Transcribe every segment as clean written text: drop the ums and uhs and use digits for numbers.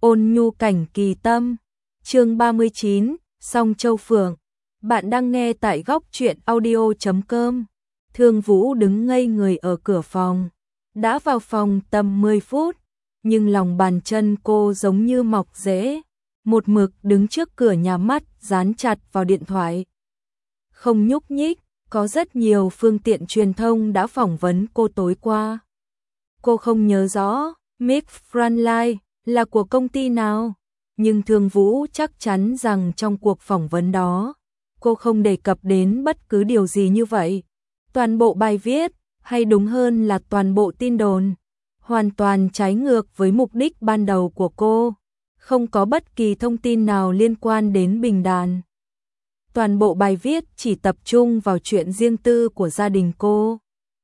Ôn nhu cảnh kỳ tâm. Chương 39, Song Châu Phượng. Bạn đang nghe tại góc truyện audio.com. Thương Vũ đứng ngây người ở cửa phòng. Đã vào phòng tầm 10 phút, nhưng lòng bàn chân cô giống như mọc rễ, một mực đứng trước cửa nhà, mắt dán chặt vào điện thoại. Không nhúc nhích. Có rất nhiều phương tiện truyền thông đã phỏng vấn cô tối qua. Cô không nhớ rõ Miss Frontline là của công ty nào, nhưng Thương Vũ chắc chắn rằng trong cuộc phỏng vấn đó, cô không đề cập đến bất cứ điều gì như vậy. Toàn bộ bài viết, hay đúng hơn là toàn bộ tin đồn, hoàn toàn trái ngược với mục đích ban đầu của cô. Không có bất kỳ thông tin nào liên quan đến Bình Đàn. Toàn bộ bài viết chỉ tập trung vào chuyện riêng tư của gia đình cô.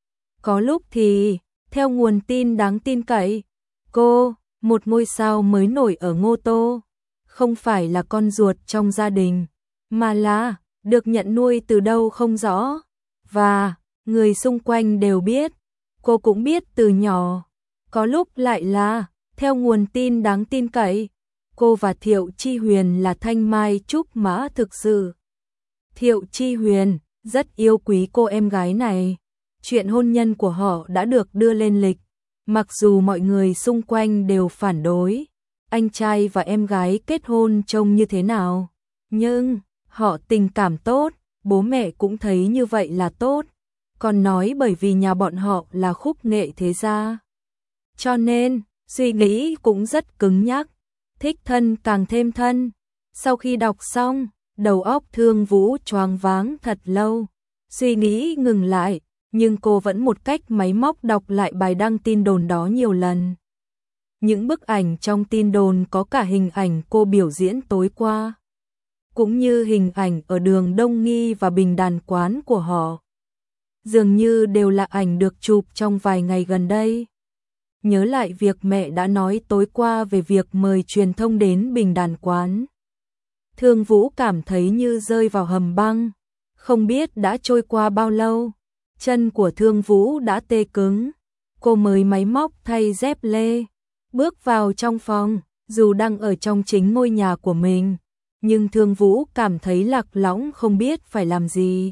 Có lúc thì, theo nguồn tin đáng tin cậy, cô, một ngôi sao mới nổi ở Ngô Tô, không phải là con ruột trong gia đình, mà là được nhận nuôi từ đâu không rõ. Và người xung quanh đều biết, cô cũng biết từ nhỏ. Có lúc lại là, theo nguồn tin đáng tin cậy, cô và Thiệu Chi Huyền là thanh mai trúc mã thực sự. Thiệu Chi Huyền rất yêu quý cô em gái này. Chuyện hôn nhân của họ đã được đưa lên lịch, mặc dù mọi người xung quanh đều phản đối. Anh trai và em gái kết hôn trông như thế nào, nhưng họ tình cảm tốt, bố mẹ cũng thấy như vậy là tốt. Còn nói bởi vì nhà bọn họ là khúc nghệ thế gia, cho nên suy nghĩ cũng rất cứng nhắc, thích thân càng thêm thân. Sau khi đọc xong, đầu óc Thương Vũ choáng váng thật lâu, suy nghĩ ngừng lại, nhưng cô vẫn một cách máy móc đọc lại bài đăng tin đồn đó nhiều lần. Những bức ảnh trong tin đồn có cả hình ảnh cô biểu diễn tối qua, cũng như hình ảnh ở đường Đông Nghi và Bình Đàn quán của họ. Dường như đều là ảnh được chụp trong vài ngày gần đây. Nhớ lại việc mẹ đã nói tối qua về việc mời truyền thông đến Bình Đàn quán, Thương Vũ cảm thấy như rơi vào hầm băng. Không biết đã trôi qua bao lâu, chân của Thương Vũ đã tê cứng. Cô mới máy móc thay dép lê, bước vào trong phòng. Dù đang ở trong chính ngôi nhà của mình, nhưng Thương Vũ cảm thấy lạc lõng không biết phải làm gì.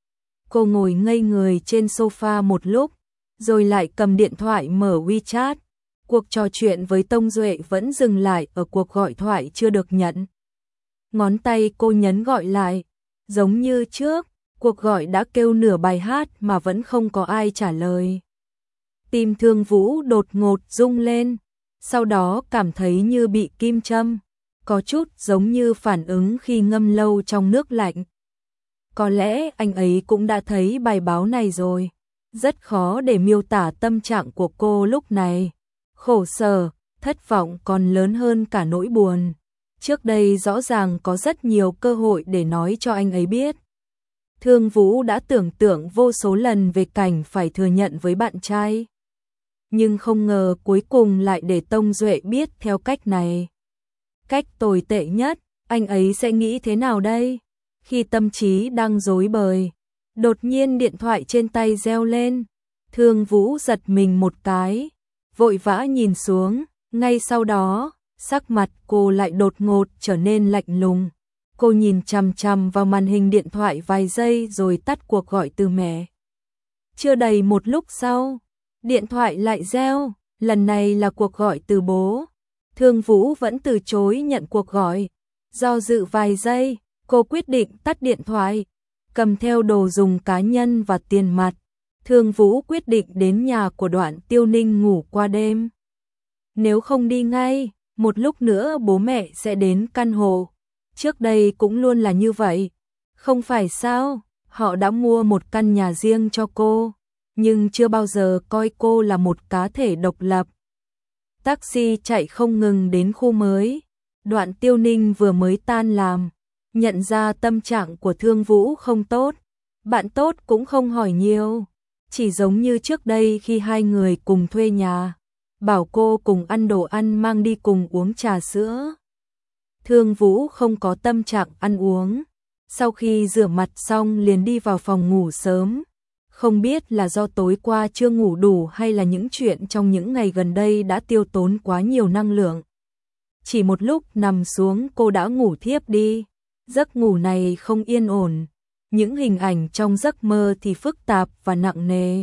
Cô ngồi ngây người trên sofa một lúc, rồi lại cầm điện thoại mở WeChat. Cuộc trò chuyện với Tông Duệ vẫn dừng lại ở cuộc gọi thoại chưa được nhận. Ngón tay cô nhấn gọi lại, giống như trước, cuộc gọi đã kêu nửa bài hát mà vẫn không có ai trả lời. Tim Thương Vũ đột ngột rung lên, sau đó cảm thấy như bị kim châm, có chút giống như phản ứng khi ngâm lâu trong nước lạnh. Có lẽ anh ấy cũng đã thấy bài báo này rồi. Rất khó để miêu tả tâm trạng của cô lúc này. Khổ sở, thất vọng còn lớn hơn cả nỗi buồn. Trước đây rõ ràng có rất nhiều cơ hội để nói cho anh ấy biết. Thương Vũ đã tưởng tượng vô số lần về cảnh phải thừa nhận với bạn trai, nhưng không ngờ cuối cùng lại để Tông Duệ biết theo cách này. Cách tồi tệ nhất, anh ấy sẽ nghĩ thế nào đây? Khi tâm trí đang rối bời, đột nhiên điện thoại trên tay reo lên. Thương Vũ giật mình một cái, vội vã nhìn xuống. Ngay sau đó, sắc mặt cô lại đột ngột trở nên lạnh lùng. Cô nhìn chằm chằm vào màn hình điện thoại vài giây rồi tắt cuộc gọi từ mẹ. Chưa đầy một lúc sau, điện thoại lại reo, lần này là cuộc gọi từ bố. Thương Vũ vẫn từ chối nhận cuộc gọi. Do dự vài giây, cô quyết định tắt điện thoại, cầm theo đồ dùng cá nhân và tiền mặt. Thương Vũ quyết định đến nhà của Đoạn Tiêu Ninh ngủ qua đêm. Nếu không đi ngay, một lúc nữa bố mẹ sẽ đến căn hộ. Trước đây cũng luôn là như vậy, không phải sao? Họ đã mua một căn nhà riêng cho cô, nhưng chưa bao giờ coi cô là một cá thể độc lập. Taxi chạy không ngừng đến khu mới. Đoạn Tiêu Ninh vừa mới tan làm, nhận ra tâm trạng của Thương Vũ không tốt. Bạn tốt cũng không hỏi nhiều, chỉ giống như trước đây khi hai người cùng thuê nhà, bảo cô cùng ăn đồ ăn mang đi cùng uống trà sữa. Thương Vũ không có tâm trạng ăn uống. Sau khi rửa mặt xong liền đi vào phòng ngủ sớm. Không biết là do tối qua chưa ngủ đủ hay là những chuyện trong những ngày gần đây đã tiêu tốn quá nhiều năng lượng. Chỉ một lúc nằm xuống cô đã ngủ thiếp đi. Giấc ngủ này không yên ổn. Những hình ảnh trong giấc mơ thì phức tạp và nặng nề.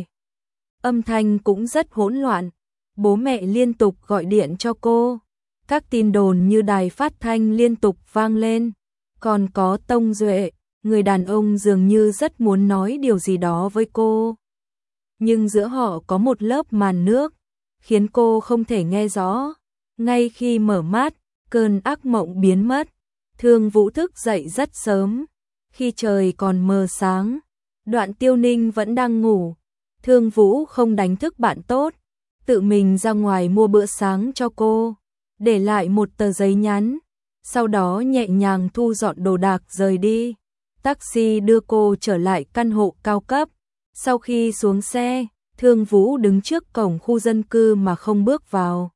Âm thanh cũng rất hỗn loạn. Bố mẹ liên tục gọi điện cho cô. Các tin đồn như đài phát thanh liên tục vang lên. Còn có Tông Duệ, người đàn ông dường như rất muốn nói điều gì đó với cô. Nhưng giữa họ có một lớp màn nước, khiến cô không thể nghe rõ. Ngay khi mở mắt, cơn ác mộng biến mất. Thương Vũ thức dậy rất sớm, khi trời còn mờ sáng. Đoạn Tiêu Ninh vẫn đang ngủ. Thương Vũ không đánh thức bạn tốt, tự mình ra ngoài mua bữa sáng cho cô, để lại một tờ giấy nhắn. Sau đó nhẹ nhàng thu dọn đồ đạc rời đi. Taxi đưa cô trở lại căn hộ cao cấp. Sau khi xuống xe, Thương Vũ đứng trước cổng khu dân cư mà không bước vào.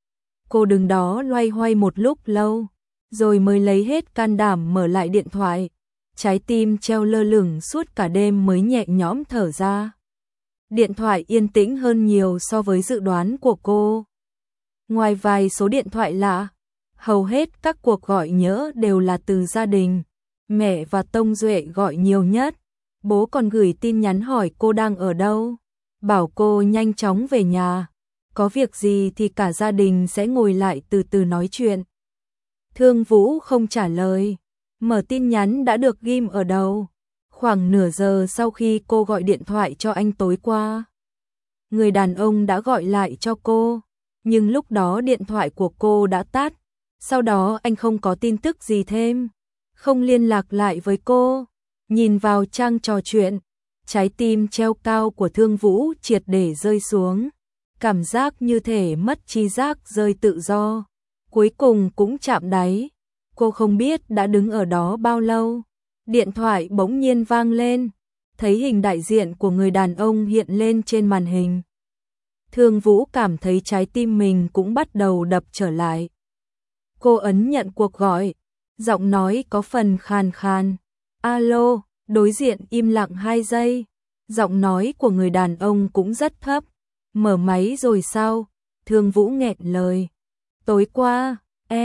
Cô đứng đó loay hoay một lúc lâu, rồi mới lấy hết can đảm mở lại điện thoại. Trái tim treo lơ lửng suốt cả đêm mới nhẹ nhõm thở ra. Điện thoại yên tĩnh hơn nhiều so với dự đoán của cô. Ngoài vài số điện thoại lạ, hầu hết các cuộc gọi nhỡ đều là từ gia đình. Mẹ và Tông Duệ gọi nhiều nhất. Bố còn gửi tin nhắn hỏi cô đang ở đâu, bảo cô nhanh chóng về nhà. Có việc gì thì cả gia đình sẽ ngồi lại từ từ nói chuyện. Thương Vũ không trả lời. Mở tin nhắn đã được ghim ở đầu. Khoảng nửa giờ sau khi cô gọi điện thoại cho anh tối qua, người đàn ông đã gọi lại cho cô. Nhưng lúc đó điện thoại của cô đã tắt. Sau đó anh không có tin tức gì thêm, không liên lạc lại với cô. Nhìn vào trang trò chuyện, trái tim treo cao của Thương Vũ triệt để rơi xuống. Cảm giác như thể mất tri giác rơi tự do. Cuối cùng cũng chạm đáy. Cô không biết đã đứng ở đó bao lâu. Điện thoại bỗng nhiên vang lên. Thấy hình đại diện của người đàn ông hiện lên trên màn hình. Thương Vũ cảm thấy trái tim mình cũng bắt đầu đập trở lại. Cô ấn nhận cuộc gọi. Giọng nói có phần khàn khàn. Alo, đối diện im lặng 2 giây. Giọng nói của người đàn ông cũng rất thấp. Mở máy rồi sao? Thương Vũ nghẹn lời. Tối qua,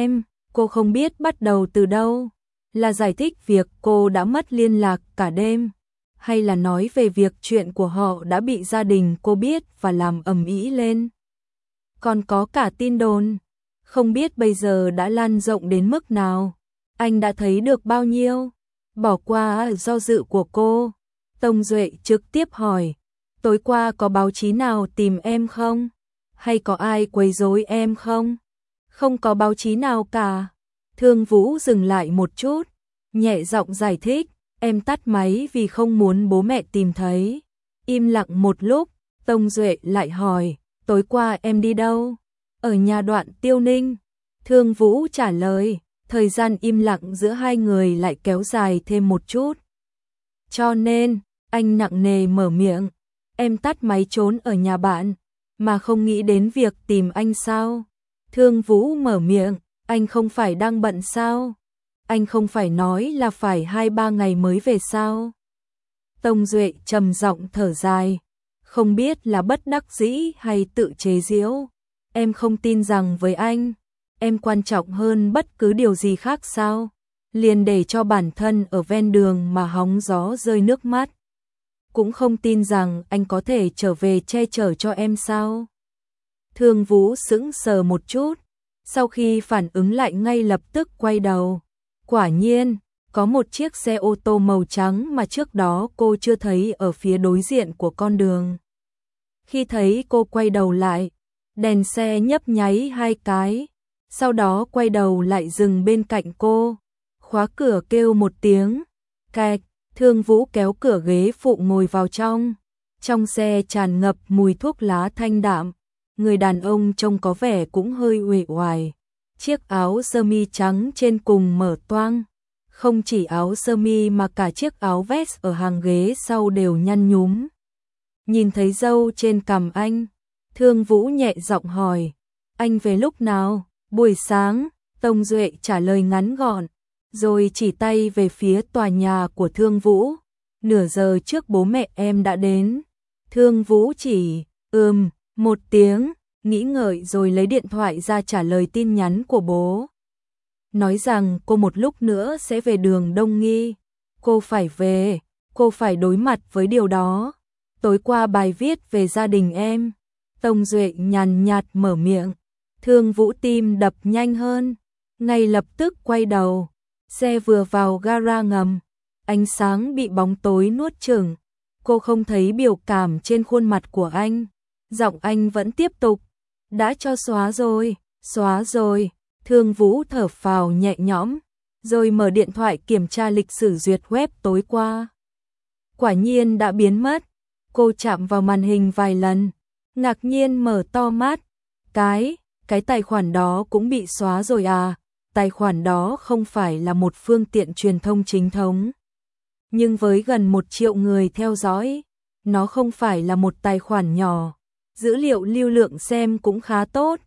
cô không biết bắt đầu từ đâu. Là giải thích việc cô đã mất liên lạc cả đêm, hay là nói về việc chuyện của họ đã bị gia đình cô biết và làm ầm ĩ lên. Còn có cả tin đồn, không biết bây giờ đã lan rộng đến mức nào. Anh đã thấy được bao nhiêu? Bỏ qua do dự của cô, Tông Duệ trực tiếp hỏi. Tối qua có báo chí nào tìm em không? Hay có ai quấy rối em không? Không có báo chí nào cả. Thương Vũ dừng lại một chút, nhẹ giọng giải thích. Em tắt máy vì không muốn bố mẹ tìm thấy. Im lặng một lúc, Tông Duệ lại hỏi. Tối qua em đi đâu? Ở nhà Đoạn Tiêu Ninh. Thương Vũ trả lời. Thời gian im lặng giữa hai người lại kéo dài thêm một chút. Cho nên, anh nặng nề mở miệng. Em tắt máy trốn ở nhà bạn, mà không nghĩ đến việc tìm anh sao? Thương Vũ mở miệng. Anh không phải đang bận sao? Anh không phải nói là phải 2-3 ngày mới về sao? Tông Duệ trầm giọng thở dài. Không biết là bất đắc dĩ hay tự chế giễu. Em không tin rằng với anh, em quan trọng hơn bất cứ điều gì khác sao? Liền để cho bản thân ở ven đường mà hóng gió rơi nước mắt. Cũng không tin rằng anh có thể trở về che chở cho em sao? Thương Vũ sững sờ một chút, sau khi phản ứng lại ngay lập tức quay đầu. Quả nhiên, có một chiếc xe ô tô màu trắng mà trước đó cô chưa thấy ở phía đối diện của con đường. Khi thấy cô quay đầu lại, đèn xe nhấp nháy 2 cái, sau đó quay đầu lại dừng bên cạnh cô. Khóa cửa kêu một tiếng, cạch. Thương Vũ kéo cửa ghế phụ ngồi vào trong. Trong xe tràn ngập mùi thuốc lá thanh đạm. Người đàn ông trông có vẻ cũng hơi uể oải. Chiếc áo sơ mi trắng trên cùng mở toang. Không chỉ áo sơ mi mà cả chiếc áo vest ở hàng ghế sau đều nhăn nhúm. Nhìn thấy râu trên cằm anh, Thương Vũ nhẹ giọng hỏi. Anh về lúc nào? Buổi sáng, Tông Duệ trả lời ngắn gọn. Rồi chỉ tay về phía tòa nhà của Thương Vũ. Nửa giờ trước bố mẹ em đã đến. Thương Vũ chỉ một tiếng, nghĩ ngợi rồi lấy điện thoại ra trả lời tin nhắn của bố. nói rằng cô một lúc nữa sẽ về đường Đông Nghi. Cô phải về, cô phải đối mặt với điều đó. Tối qua bài viết về gia đình em. Tông Duệ nhàn nhạt mở miệng. Thương Vũ tim đập nhanh hơn, ngay lập tức quay đầu. Xe vừa vào gara ngầm, ánh sáng bị bóng tối nuốt chửng. Cô không thấy biểu cảm trên khuôn mặt của anh. Giọng anh vẫn tiếp tục. Đã cho xóa rồi, xóa rồi. Thương Vũ thở phào nhẹ nhõm, rồi mở điện thoại kiểm tra lịch sử duyệt web tối qua. Quả nhiên đã biến mất. Cô chạm vào màn hình vài lần, ngạc nhiên mở to mắt. Cái tài khoản đó cũng bị xóa rồi à? Tài khoản đó không phải là một phương tiện truyền thông chính thống. Nhưng với gần 1 triệu người theo dõi, nó không phải là một tài khoản nhỏ. Dữ liệu lưu lượng xem cũng khá tốt.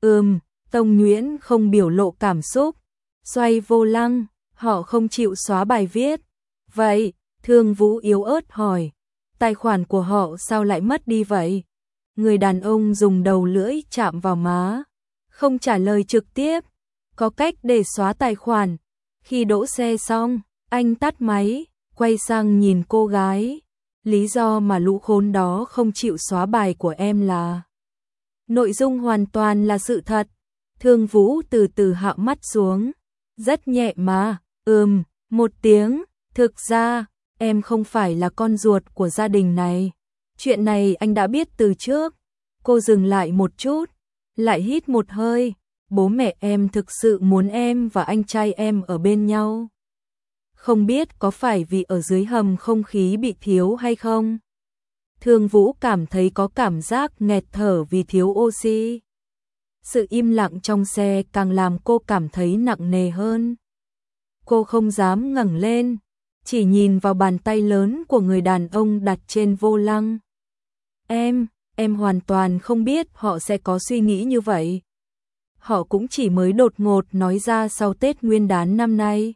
Tông Nguyễn không biểu lộ cảm xúc, xoay vô lăng, họ không chịu xóa bài viết. Vậy, Thương Vũ yếu ớt hỏi, tài khoản của họ sao lại mất đi vậy? Người đàn ông dùng đầu lưỡi chạm vào má, không trả lời trực tiếp. Có cách để xóa tài khoản. Khi đỗ xe xong, anh tắt máy, quay sang nhìn cô gái. Lý do mà lũ khốn đó không chịu xóa bài của em là... Nội dung hoàn toàn là sự thật. Thương Vũ từ từ hạ mắt xuống. Rất nhẹ mà, một tiếng. Thực ra, em không phải là con ruột của gia đình này. Chuyện này anh đã biết từ trước. Cô dừng lại một chút, lại hít một hơi. Bố mẹ em thực sự muốn em và anh trai em ở bên nhau. Không biết có phải vì ở dưới hầm không khí bị thiếu hay không? Thương Vũ cảm thấy có cảm giác nghẹt thở vì thiếu oxy. Sự im lặng trong xe càng làm cô cảm thấy nặng nề hơn. Cô không dám ngẩng lên, chỉ nhìn vào bàn tay lớn của người đàn ông đặt trên vô lăng. Em hoàn toàn không biết họ sẽ có suy nghĩ như vậy. Họ cũng chỉ mới đột ngột nói ra sau Tết Nguyên đán năm nay.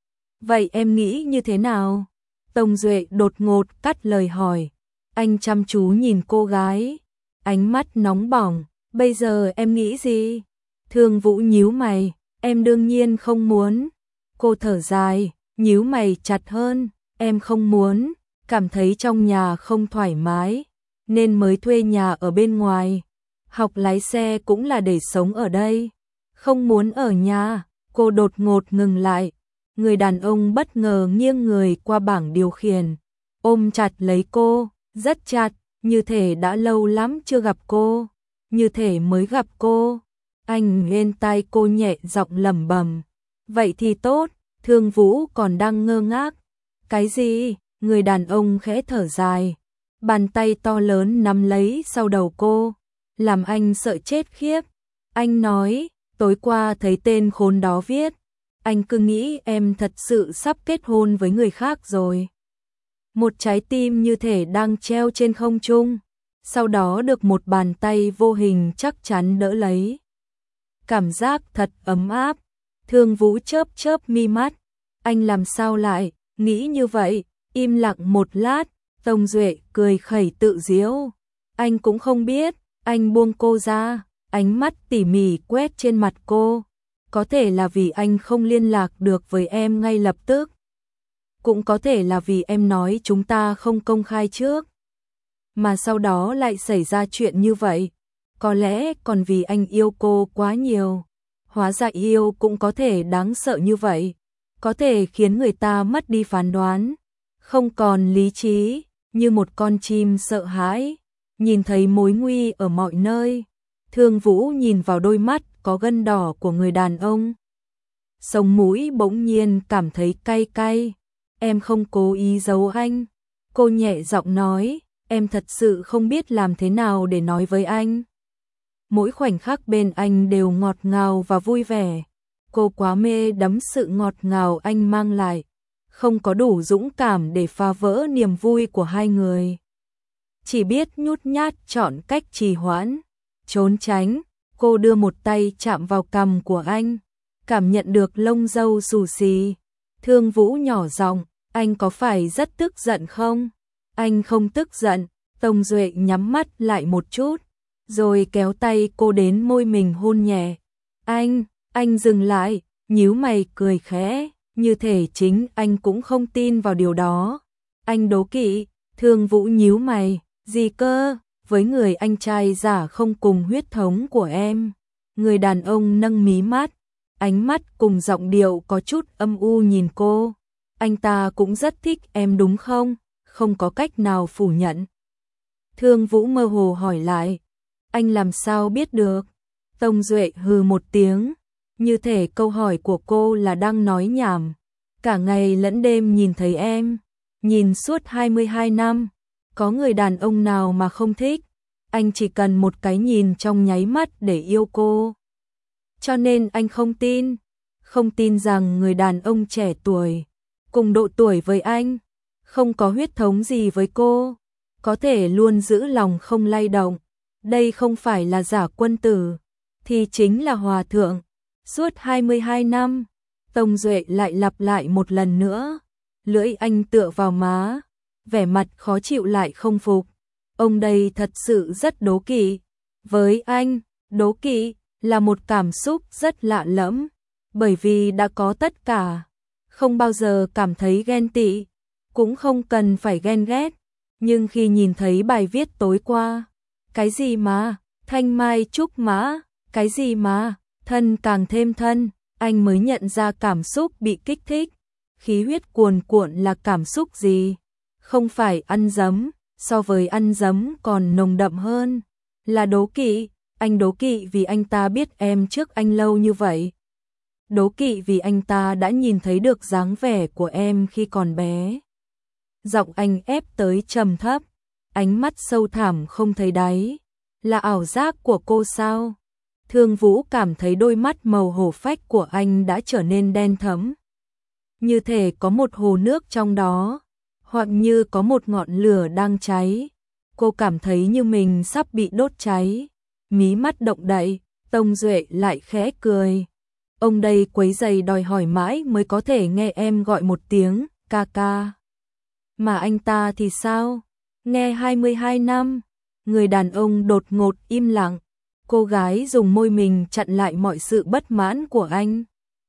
Vậy em nghĩ như thế nào? Tông Duệ đột ngột cắt lời hỏi. Anh chăm chú nhìn cô gái, ánh mắt nóng bỏng. Bây giờ em nghĩ gì? Thương Vũ nhíu mày. Em đương nhiên không muốn. Cô thở dài, nhíu mày chặt hơn. Em không muốn, cảm thấy trong nhà không thoải mái, nên mới thuê nhà ở bên ngoài. Học lái xe cũng là để sống ở đây. Không muốn ở nhà. Cô đột ngột ngừng lại. Người đàn ông bất ngờ nghiêng người qua bảng điều khiển, ôm chặt lấy cô, rất chặt, như thể đã lâu lắm chưa gặp cô, như thể mới gặp cô. Anh lên tai cô nhẹ giọng lẩm bẩm. Vậy thì tốt. Thương Vũ còn đang ngơ ngác. Cái gì? Người đàn ông khẽ thở dài, bàn tay to lớn nắm lấy sau đầu cô, làm anh sợ chết khiếp. Anh nói, tối qua thấy tên khốn đó viết, anh cứ nghĩ em thật sự sắp kết hôn với người khác rồi. Một trái tim như thể đang treo trên không trung, sau đó được một bàn tay vô hình chắc chắn đỡ lấy. Cảm giác thật ấm áp. Thương Vũ chớp chớp mi mắt. Anh làm sao lại nghĩ như vậy? Im lặng một lát, Tông Duệ cười khẩy tự giễu. Anh cũng không biết. Anh buông cô ra, ánh mắt tỉ mỉ quét trên mặt cô. Có thể là vì anh không liên lạc được với em ngay lập tức. Cũng có thể là vì em nói chúng ta không công khai trước, mà sau đó lại xảy ra chuyện như vậy. Có lẽ còn vì anh yêu cô quá nhiều. Hóa ra yêu cũng có thể đáng sợ như vậy. Có thể khiến người ta mất đi phán đoán, không còn lý trí, như một con chim sợ hãi, nhìn thấy mối nguy ở mọi nơi. Thương Vũ nhìn vào đôi mắt có gân đỏ của người đàn ông. Sống mũi bỗng nhiên cảm thấy cay cay. Em không cố ý giấu anh. Cô nhẹ giọng nói, em thật sự không biết làm thế nào để nói với anh. Mỗi khoảnh khắc bên anh đều ngọt ngào và vui vẻ. Cô quá mê đắm sự ngọt ngào anh mang lại, không có đủ dũng cảm để phá vỡ niềm vui của hai người. Chỉ biết nhút nhát chọn cách trì hoãn, trốn tránh. Cô đưa một tay chạm vào cằm của anh, cảm nhận được lông râu xù xì. Thương Vũ nhỏ giọng, anh có phải rất tức giận không? Anh không tức giận. Tông Duệ nhắm mắt lại một chút, rồi kéo tay cô đến môi mình hôn nhẹ. Anh dừng lại, nhíu mày cười khẽ, như thể chính anh cũng không tin vào điều đó. Anh đố kỵ, Thương Vũ nhíu mày, gì cơ, với người anh trai giả không cùng huyết thống của em. Người đàn ông nâng mí mắt, ánh mắt cùng giọng điệu có chút âm u nhìn cô. Anh ta cũng rất thích em đúng không? Không có cách nào phủ nhận. Thương Vũ mơ hồ hỏi lại, anh làm sao biết được? Tông Duệ hừ một tiếng, như thể câu hỏi của cô là đang nói nhảm. Cả ngày lẫn đêm nhìn thấy em, nhìn suốt 22 năm, có người đàn ông nào mà không thích, anh chỉ cần một cái nhìn trong nháy mắt để yêu cô. Cho nên anh không tin rằng người đàn ông trẻ tuổi, cùng độ tuổi với anh, không có huyết thống gì với cô, có thể luôn giữ lòng không lay động. Đây không phải là giả quân tử, thì chính là hòa thượng. Suốt 22 năm, Tông Duệ lại lặp lại một lần nữa. Lưỡi anh tựa vào má, vẻ mặt khó chịu lại không phục. Ông đây thật sự rất đố kỵ. Với anh, đố kỵ là một cảm xúc rất lạ lẫm, bởi vì đã có tất cả, không bao giờ cảm thấy ghen tị, cũng không cần phải ghen ghét. Nhưng khi nhìn thấy bài viết tối qua, cái gì mà thanh mai trúc mã, cái gì mà thân càng thêm thân, anh mới nhận ra cảm xúc bị kích thích. Khí huyết cuồn cuộn là cảm xúc gì? Không phải ăn dấm, so với ăn dấm còn nồng đậm hơn, là đố kỵ. Anh đố kỵ vì anh ta biết em trước anh lâu như vậy. Đố kỵ vì anh ta đã nhìn thấy được dáng vẻ của em khi còn bé. Giọng anh ép tới trầm thấp, ánh mắt sâu thẳm không thấy đáy. Là ảo giác của cô sao? Thương Vũ cảm thấy đôi mắt màu hổ phách của anh đã trở nên đen thẫm, như thể có một hồ nước trong đó, hoặc như có một ngọn lửa đang cháy. Cô cảm thấy như mình sắp bị đốt cháy. Mí mắt động đậy, Tông Duệ lại khẽ cười. Ông đây quấy giày đòi hỏi mãi mới có thể nghe em gọi một tiếng ca ca. Mà anh ta thì sao? Nghe 22 năm. Người đàn ông đột ngột im lặng. Cô gái dùng môi mình chặn lại mọi sự bất mãn của anh.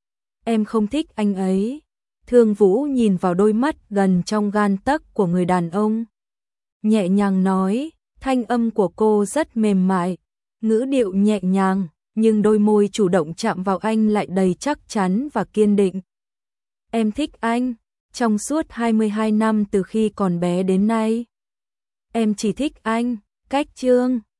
Em không thích anh ấy. Thương Vũ nhìn vào đôi mắt gần trong gan tấc của người đàn ông, nhẹ nhàng nói, thanh âm của cô rất mềm mại, ngữ điệu nhẹ nhàng, nhưng đôi môi chủ động chạm vào anh lại đầy chắc chắn và kiên định. Em thích anh, trong suốt 22 năm từ khi còn bé đến nay. Em chỉ thích anh, cách chương